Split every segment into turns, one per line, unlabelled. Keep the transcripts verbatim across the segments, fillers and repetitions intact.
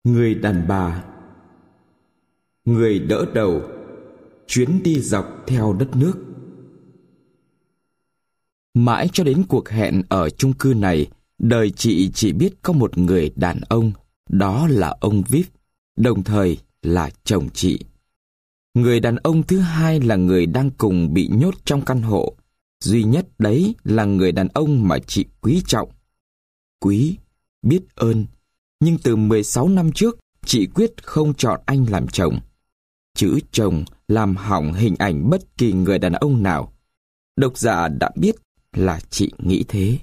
Người đàn bà, người đỡ đầu, chuyến đi dọc theo đất nước. Mãi cho đến cuộc hẹn ở chung cư này, đời chị chỉ biết có một người đàn ông, đó là ông Vip, đồng thời là chồng chị. Người đàn ông thứ hai là người đang cùng bị nhốt trong căn hộ, duy nhất đấy là người đàn ông mà chị quý trọng. Quý, biết ơn, nhưng từ mười sáu năm trước, chị quyết không chọn anh làm chồng. Chữ chồng làm hỏng hình ảnh bất kỳ người đàn ông nào. Độc giả đã biết là chị nghĩ thế.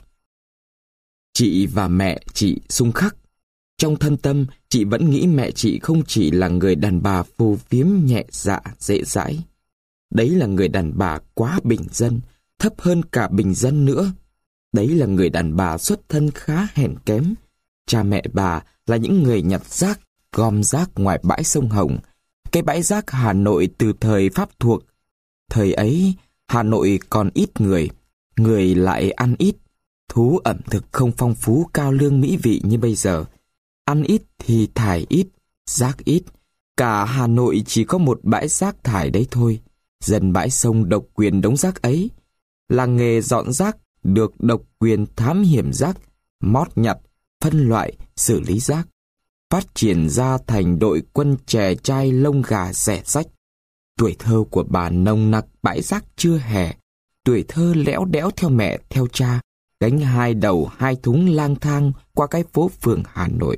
Chị và mẹ chị xung khắc. Trong thâm tâm, chị vẫn nghĩ mẹ chị không chỉ là người đàn bà phù phiếm nhẹ dạ dễ dãi. Đấy là người đàn bà quá bình dân, thấp hơn cả bình dân nữa. Đấy là người đàn bà xuất thân khá hèn kém. Cha mẹ bà là những người nhặt rác, gom rác ngoài bãi sông Hồng, cái bãi rác Hà Nội từ thời Pháp thuộc. Thời ấy, Hà Nội còn ít người, người lại ăn ít, thú ẩm thực không phong phú cao lương mỹ vị như bây giờ. Ăn ít thì thải ít, rác ít. Cả Hà Nội chỉ có một bãi rác thải đấy thôi. Dân bãi sông độc quyền đống rác ấy. Làng nghề dọn rác được độc quyền thám hiểm rác, mót nhặt, phân loại, xử lý rác. Phát triển ra thành đội quân chè chai lông gà rẻ rách. Tuổi thơ của bà nồng nặc bãi rác trưa hè. Tuổi thơ lẽo đẽo theo mẹ theo cha, gánh hai đầu hai thúng lang thang qua cái phố phường Hà Nội.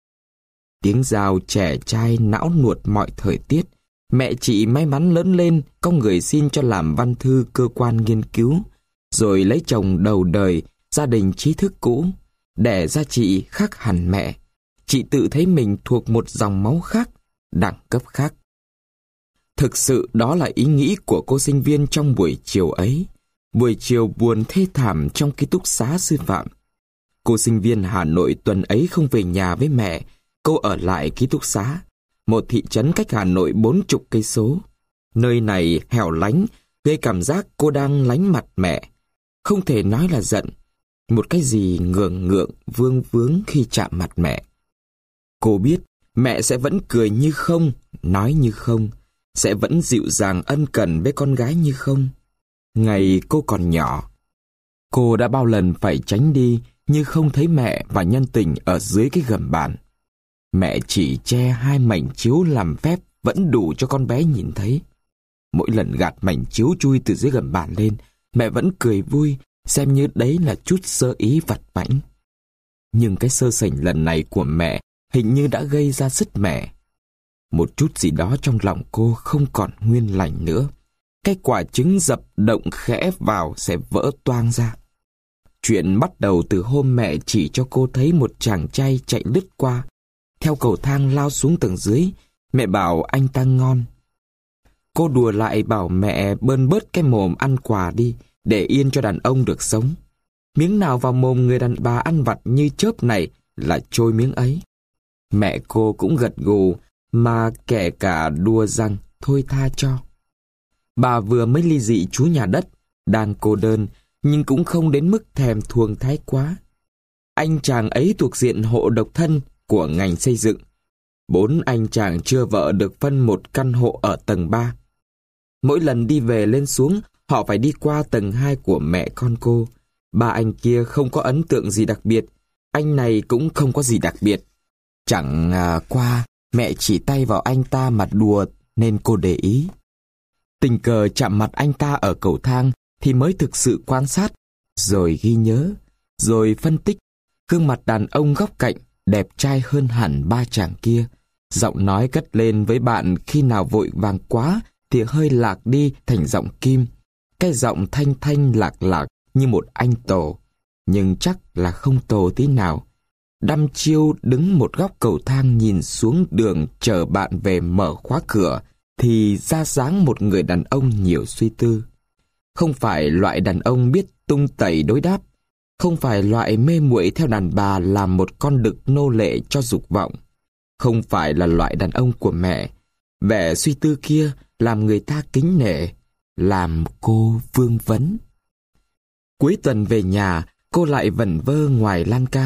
Tiếng rào trẻ trai não nuột mọi thời tiết. Mẹ chị may mắn lớn lên, có người xin cho làm văn thư cơ quan nghiên cứu, rồi lấy chồng đầu đời, gia đình trí thức cũ. Đẻ ra chị khác hẳn mẹ. Chị tự thấy mình thuộc một dòng máu khác, đẳng cấp khác. Thực sự đó là ý nghĩ của cô sinh viên trong buổi chiều ấy. Buổi chiều buồn thê thảm trong ký túc xá sư phạm. Cô sinh viên Hà Nội tuần ấy không về nhà với mẹ. Cô ở lại ký túc xá, một thị trấn cách Hà Nội bốn chục cây số. Nơi này hẻo lánh, gây cảm giác cô đang lánh mặt mẹ. Không thể nói là giận, một cái gì ngượng ngượng vương vướng khi chạm mặt mẹ. Cô biết mẹ sẽ vẫn cười như không, nói như không, sẽ vẫn dịu dàng ân cần với con gái như không. Ngày cô còn nhỏ, cô đã bao lần phải tránh đi như không thấy mẹ và nhân tình ở dưới cái gầm bàn. Mẹ chỉ che hai mảnh chiếu làm phép vẫn đủ cho con bé nhìn thấy. Mỗi lần gạt mảnh chiếu chui từ dưới gầm bàn lên, mẹ vẫn cười vui, xem như đấy là chút sơ ý vặt vãnh. Nhưng cái sơ sẩy lần này của mẹ hình như đã gây ra sứt mẻ. Một chút gì đó trong lòng cô không còn nguyên lành nữa. Cái quả trứng dập động khẽ vào sẽ vỡ toang ra. Chuyện bắt đầu từ hôm mẹ chỉ cho cô thấy một chàng trai chạy lướt qua, theo cầu thang lao xuống tầng dưới. Mẹ bảo anh ta ngon. Cô đùa lại bảo mẹ bơn bớt cái mồm ăn quà đi, để yên cho đàn ông được sống. Miếng nào vào mồm người đàn bà ăn vặt như chớp này là trôi miếng ấy. Mẹ cô cũng gật gù, mà kể cả đùa rằng thôi tha cho. Bà vừa mới ly dị chú nhà đất, đang cô đơn, nhưng cũng không đến mức thèm thuồng thái quá. Anh chàng ấy thuộc diện hộ độc thân của ngành xây dựng. Bốn anh chàng chưa vợ được phân một căn hộ ở tầng ba. Mỗi lần đi về lên xuống, họ phải đi qua tầng hai của mẹ con cô. Ba anh kia không có ấn tượng gì đặc biệt, anh này cũng không có gì đặc biệt. Chẳng à, qua mẹ chỉ tay vào anh ta mà đùa nên cô để ý. Tình cờ chạm mặt anh ta ở cầu thang thì mới thực sự quan sát, rồi ghi nhớ, rồi phân tích. Gương mặt đàn ông góc cạnh đẹp trai hơn hẳn ba chàng kia. Giọng nói cất lên với bạn khi nào vội vàng quá thì hơi lạc đi thành giọng kim. Cái giọng thanh thanh lạc lạc như một anh tổ, nhưng chắc là không tổ tí nào. Đăm chiêu đứng một góc cầu thang nhìn xuống đường chờ bạn về mở khóa cửa, thì ra dáng một người đàn ông nhiều suy tư. Không phải loại đàn ông biết tung tẩy đối đáp, không phải loại mê muội theo đàn bà làm một con đực nô lệ cho dục vọng, không phải là loại đàn ông của mẹ. Vẻ suy tư kia làm người ta kính nể, làm cô vương vấn. Cuối tuần về nhà, cô lại vẩn vơ ngoài lan can,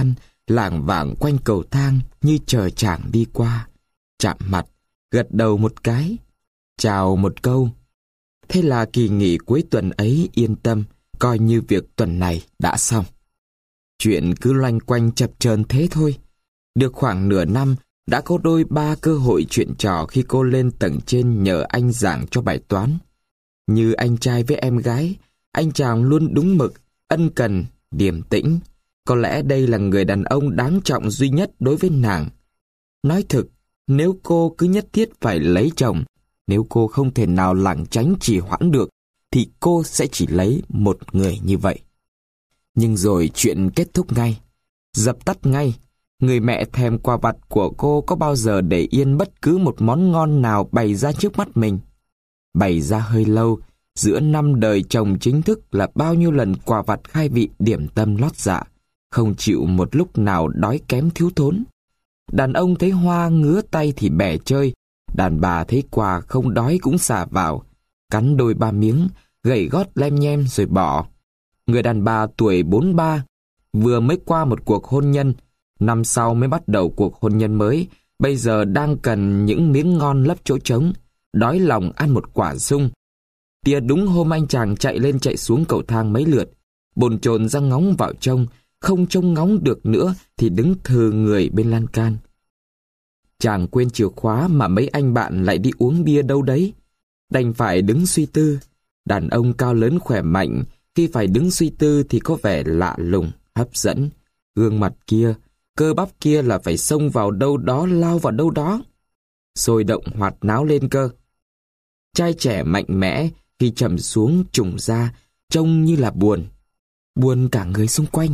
lảng vảng quanh cầu thang như chờ chàng đi qua, chạm mặt, gật đầu một cái, chào một câu. Thế là kỳ nghỉ cuối tuần ấy yên tâm, coi như việc tuần này đã xong. Chuyện cứ loanh quanh chập chờn thế thôi. Được khoảng nửa năm, đã có đôi ba cơ hội chuyện trò khi cô lên tầng trên nhờ anh giảng cho bài toán. Như anh trai với em gái, anh chàng luôn đúng mực, ân cần, điềm tĩnh. Có lẽ đây là người đàn ông đáng trọng duy nhất đối với nàng. Nói thực, nếu cô cứ nhất thiết phải lấy chồng, nếu cô không thể nào lảng tránh trì hoãn được, thì cô sẽ chỉ lấy một người như vậy. Nhưng rồi chuyện kết thúc ngay, dập tắt ngay. Người mẹ thèm quà vặt của cô có bao giờ để yên bất cứ một món ngon nào bày ra trước mắt mình. Bày ra hơi lâu, giữa năm đời chồng chính thức là bao nhiêu lần quà vặt khai vị điểm tâm lót dạ, không chịu một lúc nào đói kém thiếu thốn. Đàn ông thấy hoa ngứa tay thì bẻ chơi, đàn bà thấy quà không đói cũng xả vào, cắn đôi ba miếng, gẩy gót lem nhem rồi bỏ. Người đàn bà tuổi bốn ba, vừa mới qua một cuộc hôn nhân, năm sau mới bắt đầu cuộc hôn nhân mới, bây giờ đang cần những miếng ngon lấp chỗ trống, đói lòng ăn một quả sung. Tia đúng hôm anh chàng chạy lên chạy xuống cầu thang mấy lượt, bồn chồn ra ngóng vào trông, không trông ngóng được nữa thì đứng thừ người bên lan can. Chàng quên chìa khóa mà mấy anh bạn lại đi uống bia đâu đấy. Đành phải đứng suy tư. Đàn ông cao lớn khỏe mạnh, khi phải đứng suy tư thì có vẻ lạ lùng, hấp dẫn. Gương mặt kia, cơ bắp kia là phải xông vào đâu đó, lao vào đâu đó. Sôi động hoạt náo lên cơ. Trai trẻ mạnh mẽ, khi trầm xuống trùng ra, trông như là buồn. Buồn cả người xung quanh.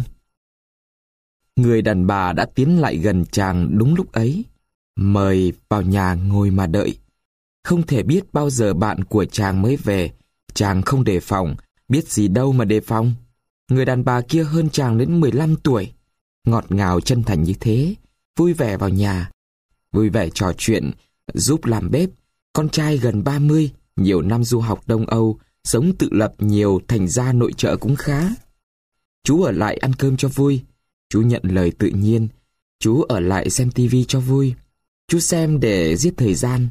Người đàn bà đã tiến lại gần chàng đúng lúc ấy, mời vào nhà ngồi mà đợi. Không thể biết bao giờ bạn của chàng mới về, chàng không đề phòng, biết gì đâu mà đề phòng. Người đàn bà kia hơn chàng đến mười lăm tuổi, ngọt ngào chân thành như thế, vui vẻ vào nhà, vui vẻ trò chuyện, giúp làm bếp. Con trai gần ba mươi, nhiều năm du học Đông Âu, sống tự lập nhiều, thành ra nội trợ cũng khá. Chú ở lại ăn cơm cho vui, chú nhận lời tự nhiên, chú ở lại xem tivi cho vui, chú xem để giết thời gian.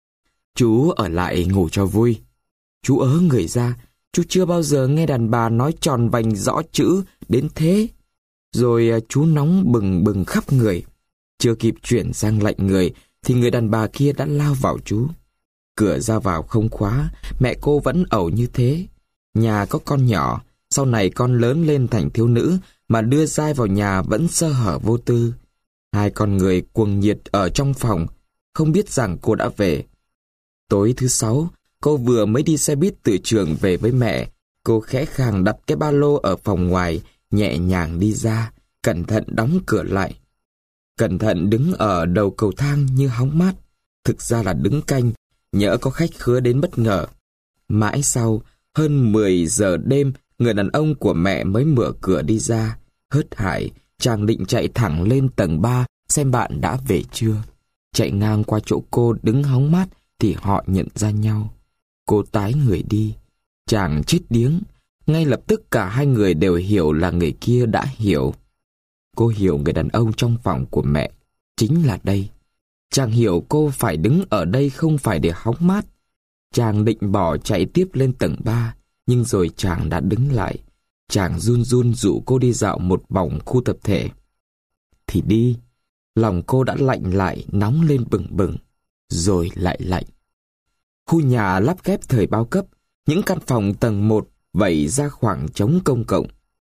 Chú ở lại ngủ cho vui. Chú ớ người ra, chú chưa bao giờ nghe đàn bà nói tròn vành rõ chữ đến thế. Rồi chú nóng bừng bừng khắp người. Chưa kịp chuyển sang lạnh người thì người đàn bà kia đã lao vào chú. Cửa ra vào không khóa, mẹ cô vẫn ẩu như thế. Nhà có con nhỏ, sau này con lớn lên thành thiếu nữ mà đưa dai vào nhà vẫn sơ hở vô tư. Hai con người cuồng nhiệt ở trong phòng, không biết rằng cô đã về. Tối thứ sáu, cô vừa mới đi xe buýt từ trường về với mẹ. Cô khẽ khàng đặt cái ba lô ở phòng ngoài, nhẹ nhàng đi ra, cẩn thận đóng cửa lại. Cẩn thận đứng ở đầu cầu thang như hóng mát, thực ra là đứng canh, nhỡ có khách khứa đến bất ngờ. Mãi sau, hơn mười giờ đêm, người đàn ông của mẹ mới mở cửa đi ra. Hớt hải, chàng định chạy thẳng lên tầng ba xem bạn đã về chưa. Chạy ngang qua chỗ cô đứng hóng mát thì họ nhận ra nhau. Cô tái người đi. Chàng chết điếng. Ngay lập tức cả hai người đều hiểu là người kia đã hiểu. Cô hiểu người đàn ông trong phòng của mẹ chính là đây. Chàng hiểu cô phải đứng ở đây không phải để hóng mát. Chàng định bỏ chạy tiếp lên tầng ba, nhưng rồi chàng đã đứng lại. Chàng run run dụ cô đi dạo một vòng khu tập thể. Thì đi. Lòng cô đã lạnh lại, nóng lên bừng bừng, rồi lại lạnh. Khu nhà lắp ghép thời bao cấp, những căn phòng tầng một vẩy ra khoảng trống công cộng.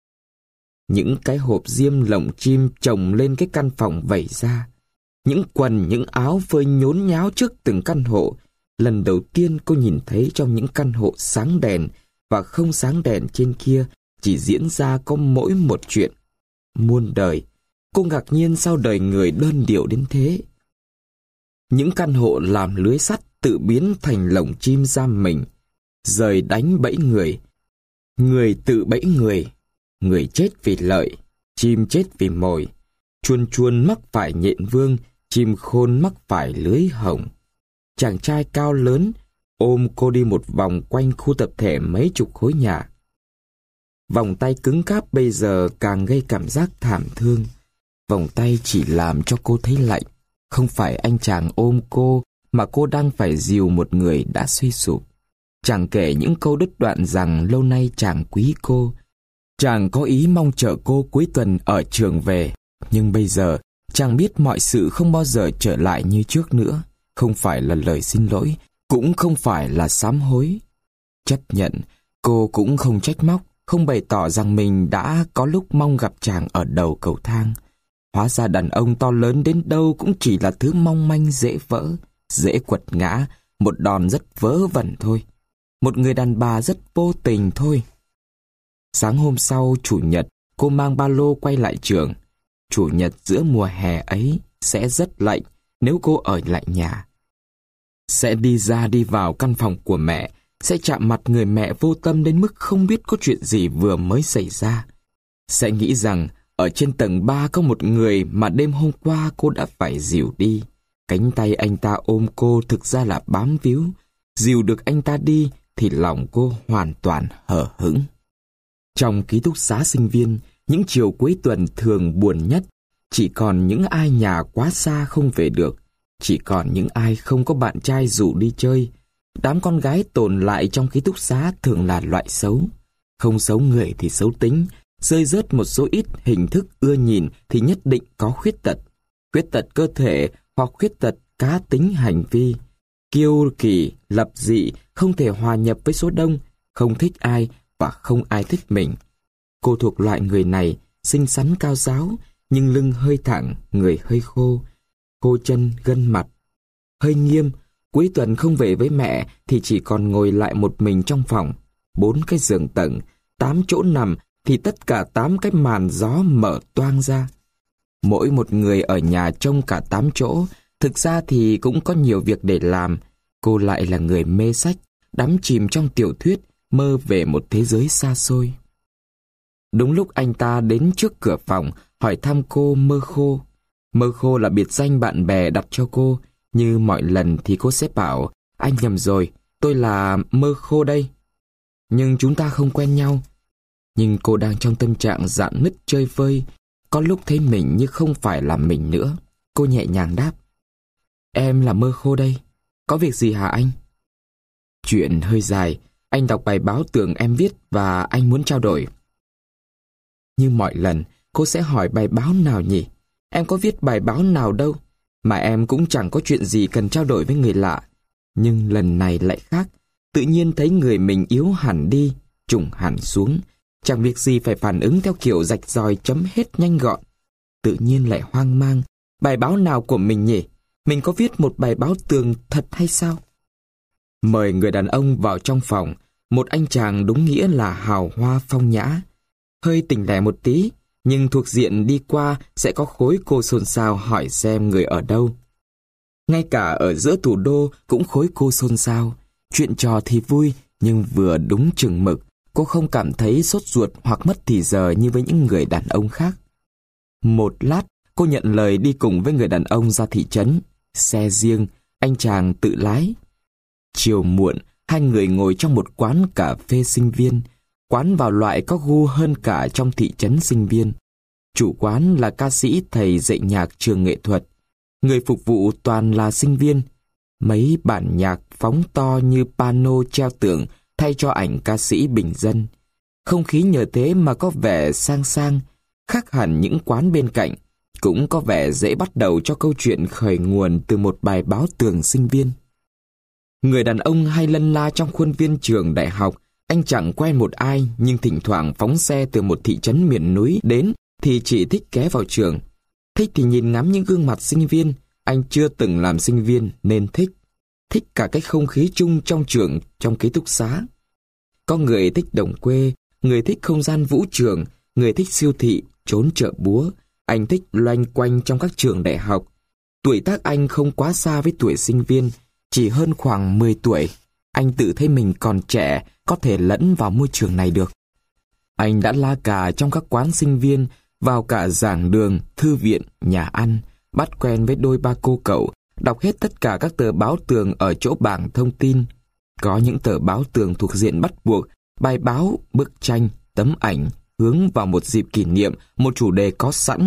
Những cái hộp diêm lồng chim chồng lên cái căn phòng vẩy ra. Những quần, những áo phơi nhốn nháo trước từng căn hộ. Lần đầu tiên cô nhìn thấy trong những căn hộ sáng đèn và không sáng đèn trên kia chỉ diễn ra có mỗi một chuyện. Muôn đời. Cô ngạc nhiên sao đời người đơn điệu đến thế. Những căn hộ làm lưới sắt tự biến thành lồng chim giam mình. Rời đánh bẫy người. Người tự bẫy người. Người chết vì lợi. Chim chết vì mồi. Chuôn chuôn mắc phải nhện vương. Chim khôn mắc phải lưới hồng. Chàng trai cao lớn ôm cô đi một vòng quanh khu tập thể mấy chục khối nhà. Vòng tay cứng cáp bây giờ càng gây cảm giác thảm thương. Vòng tay chỉ làm cho cô thấy lạnh. Không phải anh chàng ôm cô, mà cô đang phải dìu một người đã suy sụp. Chàng kể những câu đứt đoạn rằng lâu nay chàng quý cô. Chàng có ý mong chờ cô cuối tuần ở trường về. Nhưng bây giờ, chàng biết mọi sự không bao giờ trở lại như trước nữa. Không phải là lời xin lỗi, cũng không phải là sám hối. Chấp nhận, cô cũng không trách móc, không bày tỏ rằng mình đã có lúc mong gặp chàng ở đầu cầu thang. Hóa ra đàn ông to lớn đến đâu cũng chỉ là thứ mong manh dễ vỡ, dễ quật ngã, một đòn rất vớ vẩn thôi. Một người đàn bà rất vô tình thôi. Sáng hôm sau, Chủ nhật, cô mang ba lô quay lại trường. Chủ nhật giữa mùa hè ấy sẽ rất lạnh nếu cô ở lại nhà. Sẽ đi ra đi vào căn phòng của mẹ, sẽ chạm mặt người mẹ vô tâm đến mức không biết có chuyện gì vừa mới xảy ra. Sẽ nghĩ rằng ở trên tầng ba có một người mà đêm hôm qua cô đã phải dìu đi. Cánh tay anh ta ôm cô thực ra là bám víu. Dìu được anh ta đi thì lòng cô hoàn toàn hờ hững. Trong ký túc xá sinh viên, những chiều cuối tuần thường buồn nhất. Chỉ còn những ai nhà quá xa không về được. Chỉ còn những ai không có bạn trai rủ đi chơi. Đám con gái tồn lại trong ký túc xá thường là loại xấu. Không xấu người thì xấu tính. Rơi rớt một số ít hình thức ưa nhìn thì nhất định có khuyết tật. Khuyết tật cơ thể hoặc khuyết tật cá tính hành vi. Kiêu kỳ, lập dị, không thể hòa nhập với số đông, không thích ai và không ai thích mình. Cô thuộc loại người này, xinh xắn cao ráo, nhưng lưng hơi thẳng, người hơi khô, khô chân gân mặt. Hơi nghiêm, cuối tuần không về với mẹ thì chỉ còn ngồi lại một mình trong phòng. Bốn cái giường tầng, tám chỗ nằm thì tất cả tám cái màn gió mở toang ra. Mỗi một người ở nhà trông cả tám chỗ, thực ra thì cũng có nhiều việc để làm. Cô lại là người mê sách, đắm chìm trong tiểu thuyết, mơ về một thế giới xa xôi. Đúng lúc anh ta đến trước cửa phòng, hỏi thăm cô Mơ Khô. Mơ Khô là biệt danh bạn bè đặt cho cô, như mọi lần thì cô sẽ bảo, anh nhầm rồi, tôi là Mơ Khô đây. Nhưng chúng ta không quen nhau. Nhưng cô đang trong tâm trạng rạn nứt chơi vơi, có lúc thấy mình như không phải là mình nữa. Cô nhẹ nhàng đáp, em là Mơ Khô đây, có việc gì hả anh? Chuyện hơi dài, anh đọc bài báo tường em viết và anh muốn trao đổi. Như mọi lần, cô sẽ hỏi bài báo nào nhỉ? Em có viết bài báo nào đâu, mà em cũng chẳng có chuyện gì cần trao đổi với người lạ. Nhưng lần này lại khác, tự nhiên thấy người mình yếu hẳn đi, trùng hẳn xuống. Chẳng việc gì phải phản ứng theo kiểu rạch ròi chấm hết nhanh gọn. Tự nhiên lại hoang mang, bài báo nào của mình nhỉ? Mình có viết một bài báo tường thật hay sao? Mời người đàn ông vào trong phòng, một anh chàng đúng nghĩa là hào hoa phong nhã. Hơi tỉnh lẻ một tí, nhưng thuộc diện đi qua sẽ có khối cô xôn xao hỏi xem người ở đâu. Ngay cả ở giữa thủ đô cũng khối cô xôn xao. Chuyện trò thì vui, nhưng vừa đúng chừng mực. Cô không cảm thấy sốt ruột hoặc mất thì giờ như với những người đàn ông khác. Một lát, cô nhận lời đi cùng với người đàn ông ra thị trấn. Xe riêng, anh chàng tự lái. Chiều muộn, hai người ngồi trong một quán cà phê sinh viên. Quán vào loại có gu hơn cả trong thị trấn sinh viên. Chủ quán là ca sĩ thầy dạy nhạc trường nghệ thuật. Người phục vụ toàn là sinh viên. Mấy bản nhạc phóng to như pano treo tường thay cho ảnh ca sĩ bình dân. Không khí nhờ thế mà có vẻ sang sang, khác hẳn những quán bên cạnh. Cũng có vẻ dễ bắt đầu cho câu chuyện khởi nguồn từ một bài báo tường sinh viên. Người đàn ông hay lân la trong khuôn viên trường đại học. Anh chẳng quen một ai, nhưng thỉnh thoảng phóng xe từ một thị trấn miền núi đến thì chỉ thích ghé vào trường. Thích thì nhìn ngắm những gương mặt sinh viên. Anh chưa từng làm sinh viên nên thích. Thích cả cái không khí chung trong trường, trong ký túc xá. Có người thích đồng quê, người thích không gian vũ trường, người thích siêu thị, trốn chợ búa. Anh thích loanh quanh trong các trường đại học. Tuổi tác anh không quá xa với tuổi sinh viên, chỉ hơn khoảng mười tuổi. Anh tự thấy mình còn trẻ, có thể lẫn vào môi trường này được. Anh đã la cà trong các quán sinh viên, vào cả giảng đường, thư viện, nhà ăn, bắt quen với đôi ba cô cậu, đọc hết tất cả các tờ báo tường ở chỗ bảng thông tin. Có những tờ báo tường thuộc diện bắt buộc, bài báo, bức tranh, tấm ảnh, hướng vào một dịp kỷ niệm, một chủ đề có sẵn.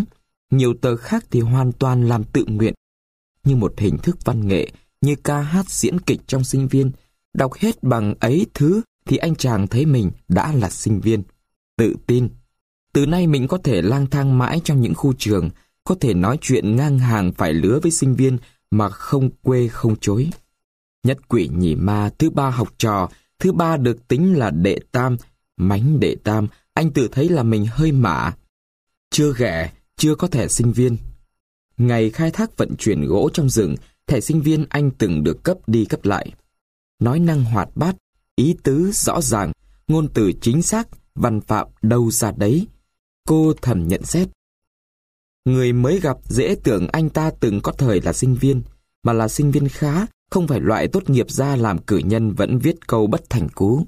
Nhiều tờ khác thì hoàn toàn làm tự nguyện, như một hình thức văn nghệ, như ca hát diễn kịch trong sinh viên. Đọc hết bằng ấy thứ thì anh chàng thấy mình đã là sinh viên. Tự tin. Từ nay mình có thể lang thang mãi trong những khu trường, có thể nói chuyện ngang hàng phải lứa với sinh viên mà không quê không chối. Nhất quỷ nhì ma, thứ ba học trò, thứ ba được tính là đệ tam, mánh đệ tam, anh tự thấy là mình hơi mả. Chưa ghẻ, chưa có thẻ sinh viên. Ngày khai thác vận chuyển gỗ trong rừng, thẻ sinh viên anh từng được cấp đi cấp lại. Nói năng hoạt bát, ý tứ rõ ràng, ngôn từ chính xác, văn phạm đâu ra đấy. Cô thầm nhận xét. Người mới gặp dễ tưởng anh ta từng có thời là sinh viên, mà là sinh viên khá, không phải loại tốt nghiệp ra làm cử nhân vẫn viết câu bất thành cú.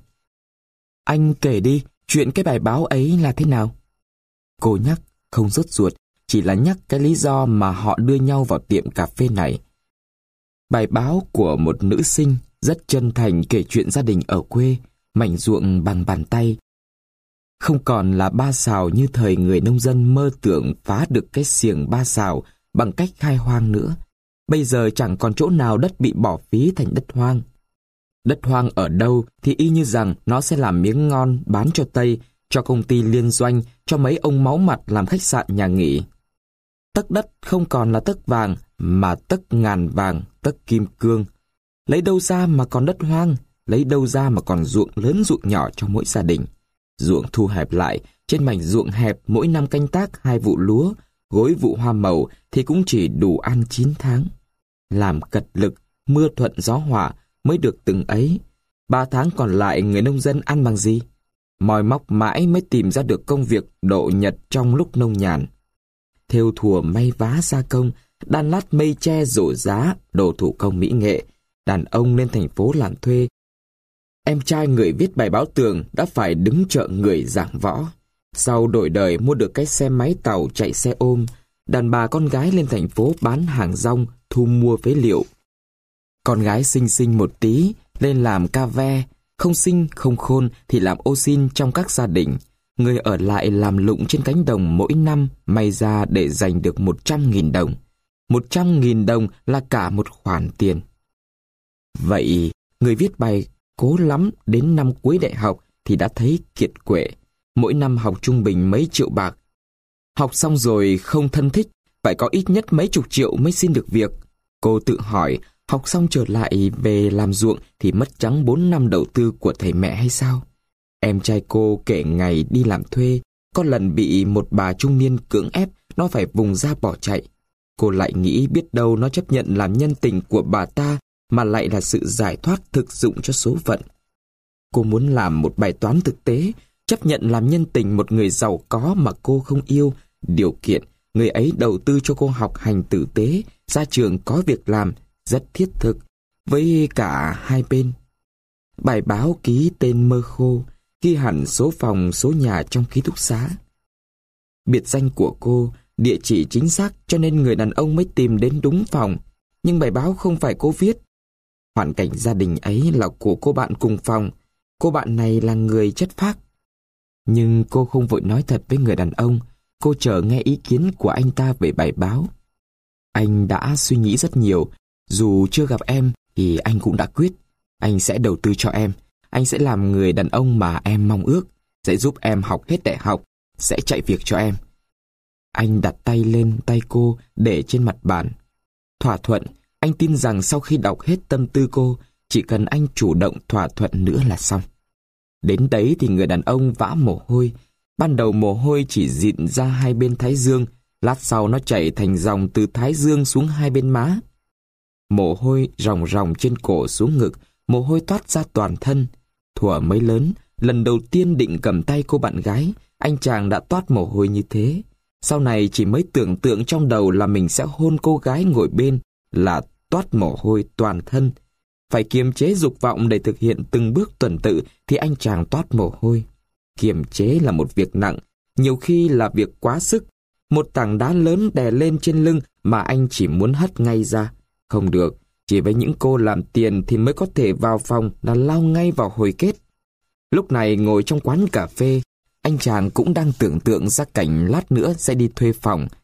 Anh kể đi, chuyện cái bài báo ấy là thế nào? Cô nhắc, không sốt ruột, chỉ là nhắc cái lý do mà họ đưa nhau vào tiệm cà phê này. Bài báo của một nữ sinh rất chân thành kể chuyện gia đình ở quê, mảnh ruộng bằng bàn tay. Không còn là ba sào như thời người nông dân mơ tưởng phá được cái xiềng ba sào bằng cách khai hoang nữa. Bây giờ chẳng còn chỗ nào đất bị bỏ phí thành đất hoang. Đất hoang ở đâu thì y như rằng nó sẽ làm miếng ngon bán cho Tây, cho công ty liên doanh, cho mấy ông máu mặt làm khách sạn nhà nghỉ. Tấc đất không còn là tấc vàng, mà tấc ngàn vàng, tấc kim cương. Lấy đâu ra mà còn đất hoang, lấy đâu ra mà còn ruộng lớn ruộng nhỏ cho mỗi gia đình. Ruộng thu hẹp lại, trên mảnh ruộng hẹp mỗi năm canh tác hai vụ lúa, gối vụ hoa màu thì cũng chỉ đủ ăn chín tháng. Làm cật lực, mưa thuận gió hỏa mới được từng ấy. Ba tháng còn lại người nông dân ăn bằng gì? Mòi móc mãi mới tìm ra được công việc độ nhật trong lúc nông nhàn. Thêu thùa may vá gia công, đan lát mây tre rổ giá, đồ thủ công mỹ nghệ. Đàn ông lên thành phố làm thuê. Em trai người viết bài báo tường đã phải đứng chợ người giảng võ. Sau đổi đời mua được cái xe máy tàu chạy xe ôm, đàn bà con gái lên thành phố bán hàng rong, thu mua phế liệu. Con gái xinh xinh một tí, lên làm ca ve, không xinh không khôn thì làm ô xin trong các gia đình. Người ở lại làm lụng trên cánh đồng mỗi năm may ra để dành được một trăm nghìn đồng. Một trăm nghìn đồng là cả một khoản tiền. Vậy, người viết bài cố lắm đến năm cuối đại học thì đã thấy kiệt quệ. Mỗi năm học trung bình mấy triệu bạc. Học xong rồi không thân thích, phải có ít nhất mấy chục triệu mới xin được việc. Cô tự hỏi, học xong trở lại về làm ruộng thì mất trắng bốn năm đầu tư của thầy mẹ hay sao? Em trai cô kể ngày đi làm thuê, có lần bị một bà trung niên cưỡng ép, nó phải vùng ra bỏ chạy. Cô lại nghĩ biết đâu nó chấp nhận làm nhân tình của bà ta mà lại là sự giải thoát thực dụng cho số phận. Cô muốn làm một bài toán thực tế, chấp nhận làm nhân tình một người giàu có mà cô không yêu, điều kiện người ấy đầu tư cho cô học hành tử tế, ra trường có việc làm, rất thiết thực, với cả hai bên. Bài báo ký tên mơ khô, ghi hẳn số phòng, số nhà trong ký túc xá. Biệt danh của cô, địa chỉ chính xác cho nên người đàn ông mới tìm đến đúng phòng, nhưng bài báo không phải cô viết. Hoàn cảnh gia đình ấy là của cô bạn cùng phòng, cô bạn này là người chất phác. Nhưng cô không vội nói thật với người đàn ông, cô chờ nghe ý kiến của anh ta về bài báo. Anh đã suy nghĩ rất nhiều, dù chưa gặp em thì anh cũng đã quyết. Anh sẽ đầu tư cho em, anh sẽ làm người đàn ông mà em mong ước, sẽ giúp em học hết đại học, sẽ chạy việc cho em. Anh đặt tay lên tay cô để trên mặt bàn. Thỏa thuận, anh tin rằng sau khi đọc hết tâm tư cô, chỉ cần anh chủ động thỏa thuận nữa là xong. Đến đấy thì người đàn ông vã mồ hôi. Ban đầu mồ hôi chỉ dịn ra hai bên thái dương, lát sau nó chảy thành dòng từ thái dương xuống hai bên má. Mồ hôi ròng ròng trên cổ xuống ngực, mồ hôi toát ra toàn thân. Thuở mới lớn, lần đầu tiên định cầm tay cô bạn gái, anh chàng đã toát mồ hôi như thế. Sau này chỉ mới tưởng tượng trong đầu là mình sẽ hôn cô gái ngồi bên, là toát mồ hôi toàn thân. Phải kiềm chế dục vọng để thực hiện từng bước tuần tự thì anh chàng toát mồ hôi. Kiềm chế là một việc nặng, nhiều khi là việc quá sức. Một tảng đá lớn đè lên trên lưng mà anh chỉ muốn hất ngay ra. Không được, chỉ với những cô làm tiền thì mới có thể vào phòng là lao ngay vào hồi kết. Lúc này ngồi trong quán cà phê, anh chàng cũng đang tưởng tượng ra cảnh lát nữa sẽ đi thuê phòng.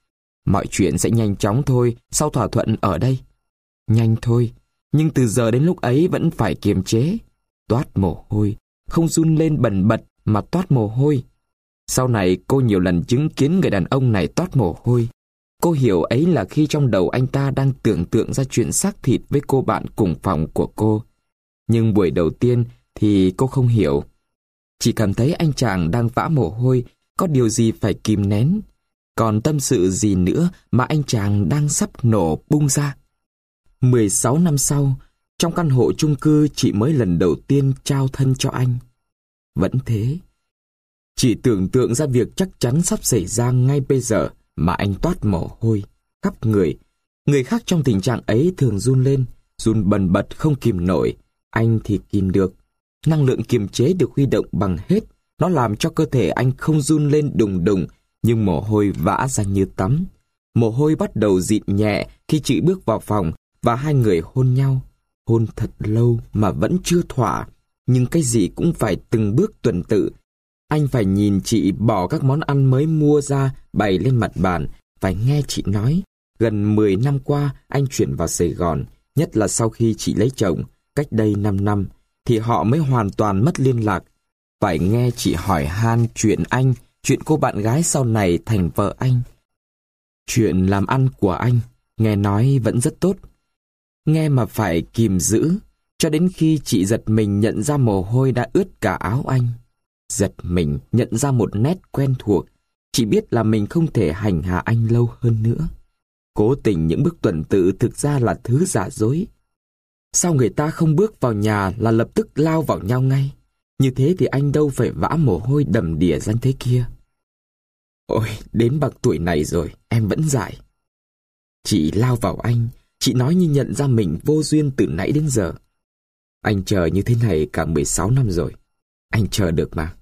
Mọi chuyện sẽ nhanh chóng thôi sau thỏa thuận ở đây. Nhanh thôi, nhưng từ giờ đến lúc ấy vẫn phải kiềm chế. Toát mồ hôi, không run lên bần bật mà toát mồ hôi. Sau này cô nhiều lần chứng kiến người đàn ông này toát mồ hôi. Cô hiểu ấy là khi trong đầu anh ta đang tưởng tượng ra chuyện xác thịt với cô bạn cùng phòng của cô. Nhưng buổi đầu tiên thì cô không hiểu. Chỉ cảm thấy anh chàng đang vã mồ hôi, có điều gì phải kìm nén. Còn tâm sự gì nữa mà anh chàng đang sắp nổ bung ra. mười sáu năm sau, trong căn hộ chung cư chị mới lần đầu tiên trao thân cho anh. Vẫn thế. Chị tưởng tượng ra việc chắc chắn sắp xảy ra ngay bây giờ mà anh toát mồ hôi khắp người. Người khác trong tình trạng ấy thường run lên, run bần bật không kìm nổi. Anh thì kìm được. Năng lượng kiềm chế được huy động bằng hết. Nó làm cho cơ thể anh không run lên đùng đùng, nhưng mồ hôi vã ra như tắm. Mồ hôi bắt đầu dịn nhẹ khi chị bước vào phòng và hai người hôn nhau. Hôn thật lâu mà vẫn chưa thỏa, nhưng cái gì cũng phải từng bước tuần tự. Anh phải nhìn chị bỏ các món ăn mới mua ra bày lên mặt bàn, phải nghe chị nói. Gần mười năm qua anh chuyển vào Sài Gòn, nhất là sau khi chị lấy chồng, cách đây năm năm, thì họ mới hoàn toàn mất liên lạc. Phải nghe chị hỏi han chuyện anh, chuyện cô bạn gái sau này thành vợ anh. Chuyện làm ăn của anh, nghe nói vẫn rất tốt. Nghe mà phải kìm giữ, cho đến khi chị giật mình nhận ra mồ hôi đã ướt cả áo anh. Giật mình nhận ra một nét quen thuộc, chị biết là mình không thể hành hạ anh lâu hơn nữa. Cố tình những bước tuần tự thực ra là thứ giả dối. Sao người ta không bước vào nhà là lập tức lao vào nhau ngay? Như thế thì anh đâu phải vã mồ hôi đầm đìa ra thế kia. Ôi, đến bậc tuổi này rồi, em vẫn dại. Chị lao vào anh, chị nói như nhận ra mình vô duyên từ nãy đến giờ. Anh chờ như thế này cả mười sáu năm rồi. Anh chờ được mà.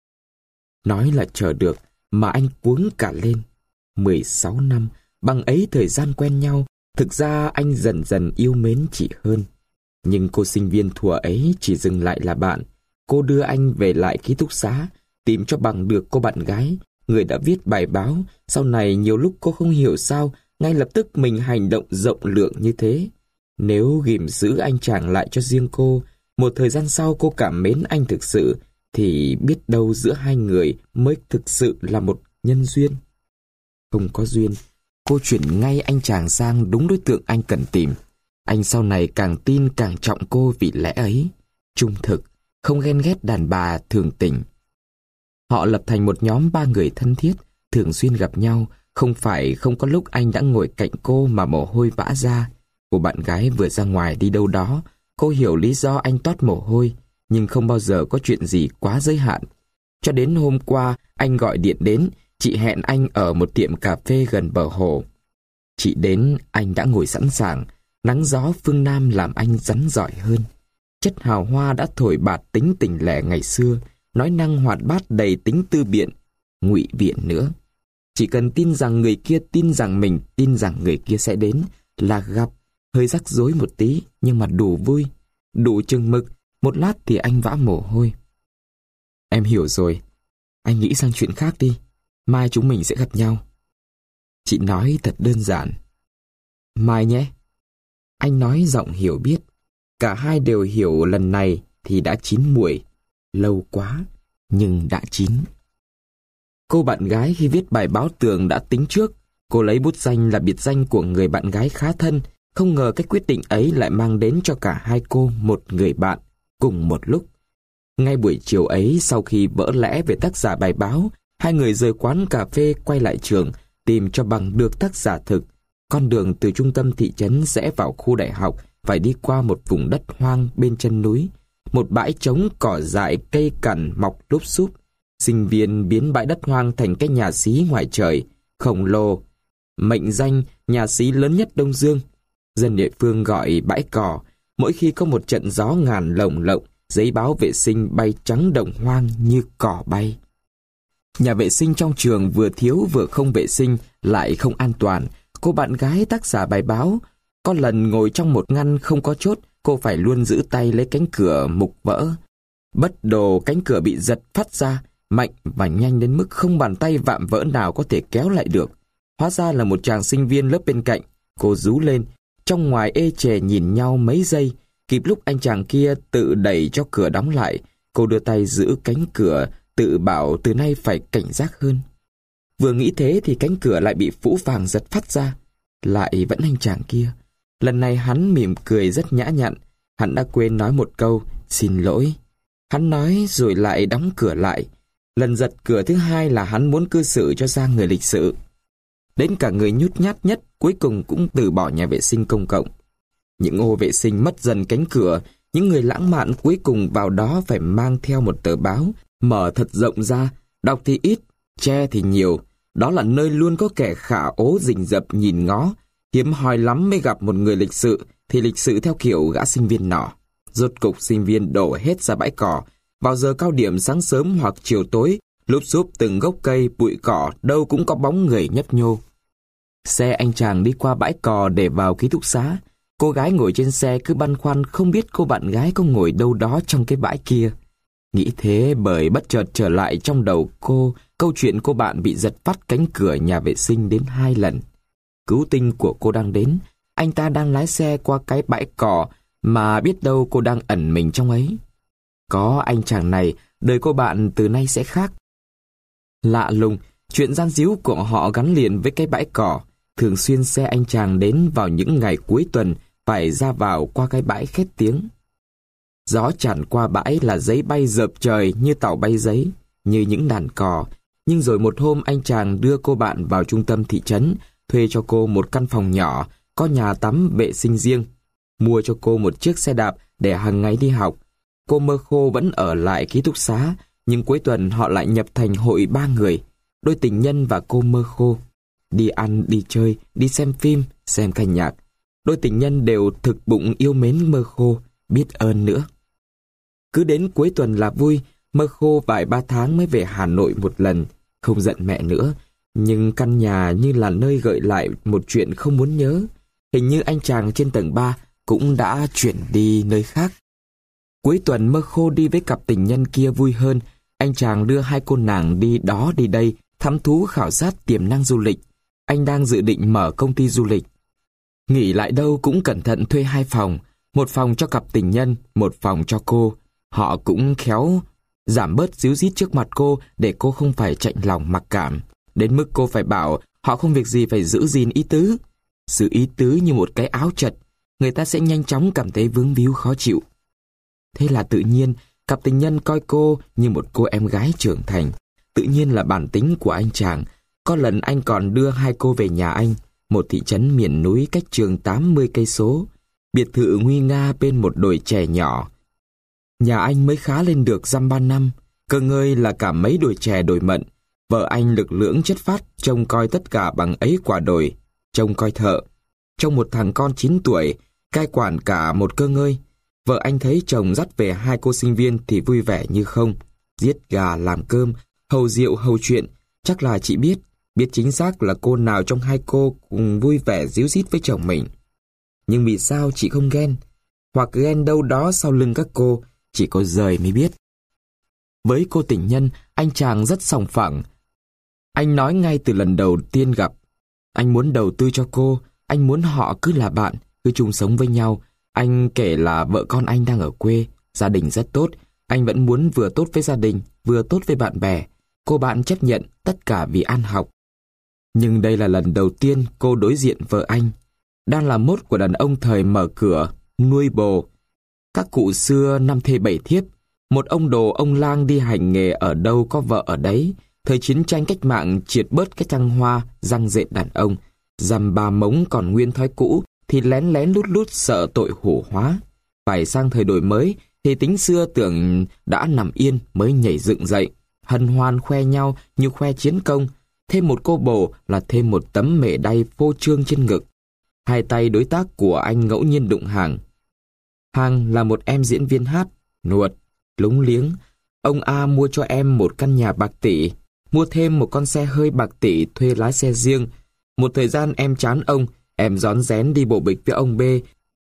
Nói là chờ được mà anh cuống cả lên. mười sáu năm, bằng ấy thời gian quen nhau, thực ra anh dần dần yêu mến chị hơn. Nhưng cô sinh viên thuở ấy chỉ dừng lại là bạn. Cô đưa anh về lại ký túc xá, tìm cho bằng được cô bạn gái, người đã viết bài báo. Sau này nhiều lúc cô không hiểu sao, ngay lập tức mình hành động rộng lượng như thế. Nếu ghìm giữ anh chàng lại cho riêng cô, một thời gian sau cô cảm mến anh thực sự, thì biết đâu giữa hai người mới thực sự là một nhân duyên. Không có duyên, cô chuyển ngay anh chàng sang đúng đối tượng anh cần tìm. Anh sau này càng tin càng trọng cô vì lẽ ấy. Trung thực, không ghen ghét đàn bà thường tình. Họ lập thành một nhóm ba người thân thiết, thường xuyên gặp nhau. Không phải không có lúc anh đã ngồi cạnh cô mà mồ hôi vã ra. Cô bạn gái vừa ra ngoài đi đâu đó, cô hiểu lý do anh toát mồ hôi, nhưng không bao giờ có chuyện gì quá giới hạn. Cho đến hôm qua, anh gọi điện đến, chị hẹn anh ở một tiệm cà phê gần bờ hồ. Chị đến, anh đã ngồi sẵn sàng, nắng gió phương Nam làm anh rắn giỏi hơn. Chất hào hoa đã thổi bạt tính tình lẻ ngày xưa, nói năng hoạt bát đầy tính tư biện, ngụy biện nữa. Chỉ cần tin rằng người kia tin rằng mình tin rằng người kia sẽ đến, là gặp, hơi rắc rối một tí, nhưng mà đủ vui, đủ chừng mực. Một lát thì anh vã mồ hôi. Em hiểu rồi, anh nghĩ sang chuyện khác đi, mai chúng mình sẽ gặp nhau. Chị nói thật đơn giản. Mai nhé. Anh nói giọng hiểu biết. Cả hai đều hiểu lần này thì đã chín muồi. Lâu quá, nhưng đã chín. Cô bạn gái khi viết bài báo tường đã tính trước. Cô lấy bút danh là biệt danh của người bạn gái khá thân. Không ngờ cái quyết định ấy lại mang đến cho cả hai cô một người bạn cùng một lúc. Ngay buổi chiều ấy, sau khi vỡ lẽ về tác giả bài báo, hai người rời quán cà phê quay lại trường, tìm cho bằng được tác giả thực. Con đường từ trung tâm thị trấn rẽ vào khu đại học phải đi qua một vùng đất hoang bên chân núi. Một bãi trống cỏ dại cây cằn mọc lúp xúp. Sinh viên biến bãi đất hoang thành cái nhà xí ngoài trời, khổng lồ. Mệnh danh nhà xí lớn nhất Đông Dương. Dân địa phương gọi bãi cỏ. Mỗi khi có một trận gió ngàn lồng lộng, giấy báo vệ sinh bay trắng đồng hoang như cỏ bay. Nhà vệ sinh trong trường vừa thiếu vừa không vệ sinh, lại không an toàn. Cô bạn gái tác giả bài báo, có lần ngồi trong một ngăn không có chốt, cô phải luôn giữ tay lấy cánh cửa mục vỡ. Bất đồ cánh cửa bị giật phát ra, mạnh và nhanh đến mức không bàn tay vạm vỡ nào có thể kéo lại được. Hóa ra là một chàng sinh viên lớp bên cạnh. Cô rú lên, trong ngoài ê chề nhìn nhau mấy giây. Kịp lúc anh chàng kia tự đẩy cho cửa đóng lại, cô đưa tay giữ cánh cửa, tự bảo từ nay phải cảnh giác hơn. Vừa nghĩ thế thì cánh cửa lại bị phũ phàng giật phát ra. Lại vẫn anh chàng kia. Lần này hắn mỉm cười rất nhã nhặn. Hắn đã quên nói một câu xin lỗi. Hắn nói rồi lại đóng cửa lại. Lần giật cửa thứ hai là hắn muốn cư xử cho ra người lịch sự. Đến cả người nhút nhát nhất cuối cùng cũng từ bỏ nhà vệ sinh công cộng. Những ô vệ sinh mất dần cánh cửa, những người lãng mạn cuối cùng vào đó phải mang theo một tờ báo, mở thật rộng ra, đọc thì ít, che thì nhiều. Đó là nơi luôn có kẻ khả ố rình rập nhìn ngó. Hiếm hoi lắm mới gặp một người lịch sự, thì lịch sự theo kiểu gã sinh viên nọ. Rốt cục sinh viên đổ hết ra bãi cỏ. Vào giờ cao điểm sáng sớm hoặc chiều tối, lúp xúp từng gốc cây, bụi cỏ, đâu cũng có bóng người nhấp nhô. Xe anh chàng đi qua bãi cỏ để vào ký túc xá. Cô gái ngồi trên xe cứ băn khoăn không biết cô bạn gái có ngồi đâu đó trong cái bãi kia. Nghĩ thế bởi bất chợt trở lại trong đầu cô câu chuyện cô bạn bị giật phát cánh cửa nhà vệ sinh đến hai lần. Cứu tinh của cô đang đến, anh ta đang lái xe qua cái bãi cỏ mà biết đâu cô đang ẩn mình trong ấy. Có anh chàng này, đời cô bạn từ nay sẽ khác. Lạ lùng, chuyện gian díu của họ gắn liền với cái bãi cỏ. Thường xuyên xe anh chàng đến vào những ngày cuối tuần phải ra vào qua cái bãi khét tiếng. Gió tràn qua bãi là giấy bay dợp trời như tàu bay giấy, như những đàn cò. Nhưng rồi một hôm anh chàng đưa cô bạn vào trung tâm thị trấn, thuê cho cô một căn phòng nhỏ, có nhà tắm vệ sinh riêng. Mua cho cô một chiếc xe đạp để hàng ngày đi học. Cô Mơ Khô vẫn ở lại ký túc xá, nhưng cuối tuần họ lại nhập thành hội ba người, đôi tình nhân và cô Mơ Khô. Đi ăn, đi chơi, đi xem phim, xem ca nhạc. Đôi tình nhân đều thực bụng yêu mến Mơ Khô, biết ơn nữa. Cứ đến cuối tuần là vui, Mơ Khô vài ba tháng mới về Hà Nội một lần, không giận mẹ nữa. Nhưng căn nhà như là nơi gợi lại một chuyện không muốn nhớ. Hình như anh chàng trên tầng ba cũng đã chuyển đi nơi khác. Cuối tuần Mơ Khô đi với cặp tình nhân kia vui hơn. Anh chàng đưa hai cô nàng đi đó đi đây, thăm thú khảo sát tiềm năng du lịch. Anh đang dự định mở công ty du lịch. Nghỉ lại đâu cũng cẩn thận thuê hai phòng, một phòng cho cặp tình nhân, một phòng cho cô. Họ cũng khéo giảm bớt díu dít trước mặt cô để cô không phải chạnh lòng mặc cảm. Đến mức cô phải bảo họ không việc gì phải giữ gìn ý tứ. Sự ý tứ như một cái áo chật, người ta sẽ nhanh chóng cảm thấy vướng víu khó chịu. Thế là tự nhiên, cặp tình nhân coi cô như một cô em gái trưởng thành. Tự nhiên là bản tính của anh chàng. Có lần anh còn đưa hai cô về nhà anh, một thị trấn miền núi cách trường tám mươi cây số, biệt thự nguy nga bên một đồi chè nhỏ. Nhà anh mới khá lên được dăm ba năm, cơ ngơi là cả mấy đồi chè đồi mận. Vợ anh lực lưỡng chất phát, trông coi tất cả bằng ấy quả đồi, trông coi thợ. Trong một thằng con chín tuổi, cai quản cả một cơ ngơi. Vợ anh thấy chồng dắt về hai cô sinh viên thì vui vẻ như không. Giết gà làm cơm, hầu rượu hầu chuyện. Chắc là chị biết, biết chính xác là cô nào trong hai cô cùng vui vẻ díu dít với chồng mình. Nhưng vì sao chị không ghen? Hoặc ghen đâu đó sau lưng các cô, chỉ có giời mới biết. Với cô tình nhân, anh chàng rất sòng phẳng. Anh nói ngay từ lần đầu tiên gặp. Anh muốn đầu tư cho cô, anh muốn họ cứ là bạn, cứ chung sống với nhau. Anh kể là vợ con anh đang ở quê, gia đình rất tốt. Anh vẫn muốn vừa tốt với gia đình, vừa tốt với bạn bè. Cô bạn chấp nhận tất cả vì ăn học. Nhưng đây là lần đầu tiên cô đối diện vợ anh. Đang là mốt của đàn ông thời mở cửa, nuôi bồ. Các cụ xưa năm thê bảy thiếp. Một ông đồ ông lang đi hành nghề ở đâu có vợ ở đấy. Thời chiến tranh cách mạng triệt bớt cái thăng hoa, răng rện đàn ông. Dằm bà mống còn nguyên thói cũ thì lén lén lút lút sợ tội hủ hóa. Phải sang thời đổi mới thì tính xưa tưởng đã nằm yên mới nhảy dựng dậy. Hân hoan khoe nhau như khoe chiến công. Thêm một cô bồ là thêm một tấm mệ đay phô trương trên ngực. Hai tay đối tác của anh ngẫu nhiên đụng hàng. Hàng là một em diễn viên hát, nuột, lúng liếng. Ông A mua cho em một căn nhà bạc tỷ, mua thêm một con xe hơi bạc tỷ thuê lái xe riêng. Một thời gian em chán ông, em rón rén đi bộ bịch với ông B.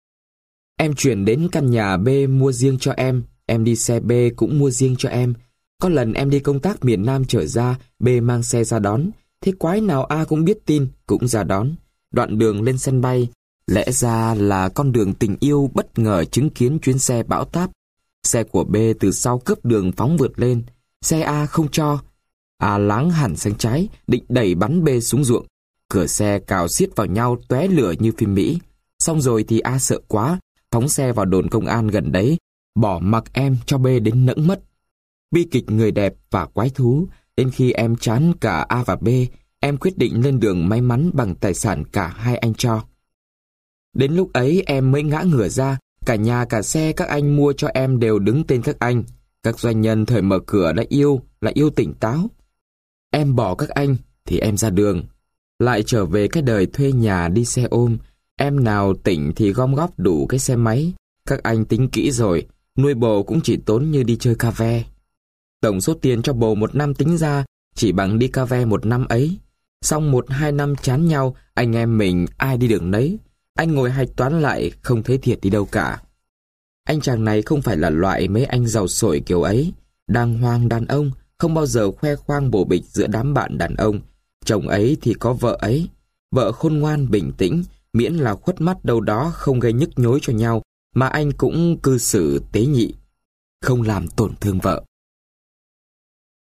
Em chuyển đến căn nhà B mua riêng cho em, em đi xe B cũng mua riêng cho em. Có lần em đi công tác miền Nam trở ra, B mang xe ra đón. Thế quái nào A cũng biết tin, cũng ra đón. Đoạn đường lên sân bay, lẽ ra là con đường tình yêu, bất ngờ chứng kiến chuyến xe bão táp. Xe của B từ sau cướp đường phóng vượt lên. Xe A không cho. A láng hẳn sang trái, định đẩy bắn B xuống ruộng. Cửa xe cào xiết vào nhau tóe lửa như phim Mỹ. Xong rồi thì A sợ quá, phóng xe vào đồn công an gần đấy, bỏ mặc em cho B đến nẫng mất. Bi kịch người đẹp và quái thú. Đến khi em chán cả A và B, em quyết định lên đường may mắn bằng tài sản cả hai anh cho. Đến lúc ấy em mới ngã ngửa ra, cả nhà cả xe các anh mua cho em đều đứng tên các anh. Các doanh nhân thời mở cửa đã yêu, là yêu tỉnh táo. Em bỏ các anh thì em ra đường. Lại trở về cái đời thuê nhà đi xe ôm. Em nào tỉnh thì gom góp đủ cái xe máy. Các anh tính kỹ rồi, nuôi bồ cũng chỉ tốn như đi chơi cà ve. Tổng số tiền cho bồ một năm tính ra chỉ bằng đi cà ve một năm ấy. Xong một hai năm chán nhau, anh em mình ai đi đường nấy. Anh ngồi hạch toán lại không thấy thiệt đi đâu cả. Anh chàng này không phải là loại mấy anh giàu sổi kiểu ấy. Đàng hoàng đàn ông, không bao giờ khoe khoang bổ bịch giữa đám bạn đàn ông. Chồng ấy thì có vợ ấy. Vợ khôn ngoan bình tĩnh, miễn là khuất mắt đâu đó không gây nhức nhối cho nhau, mà anh cũng cư xử tế nhị, không làm tổn thương vợ.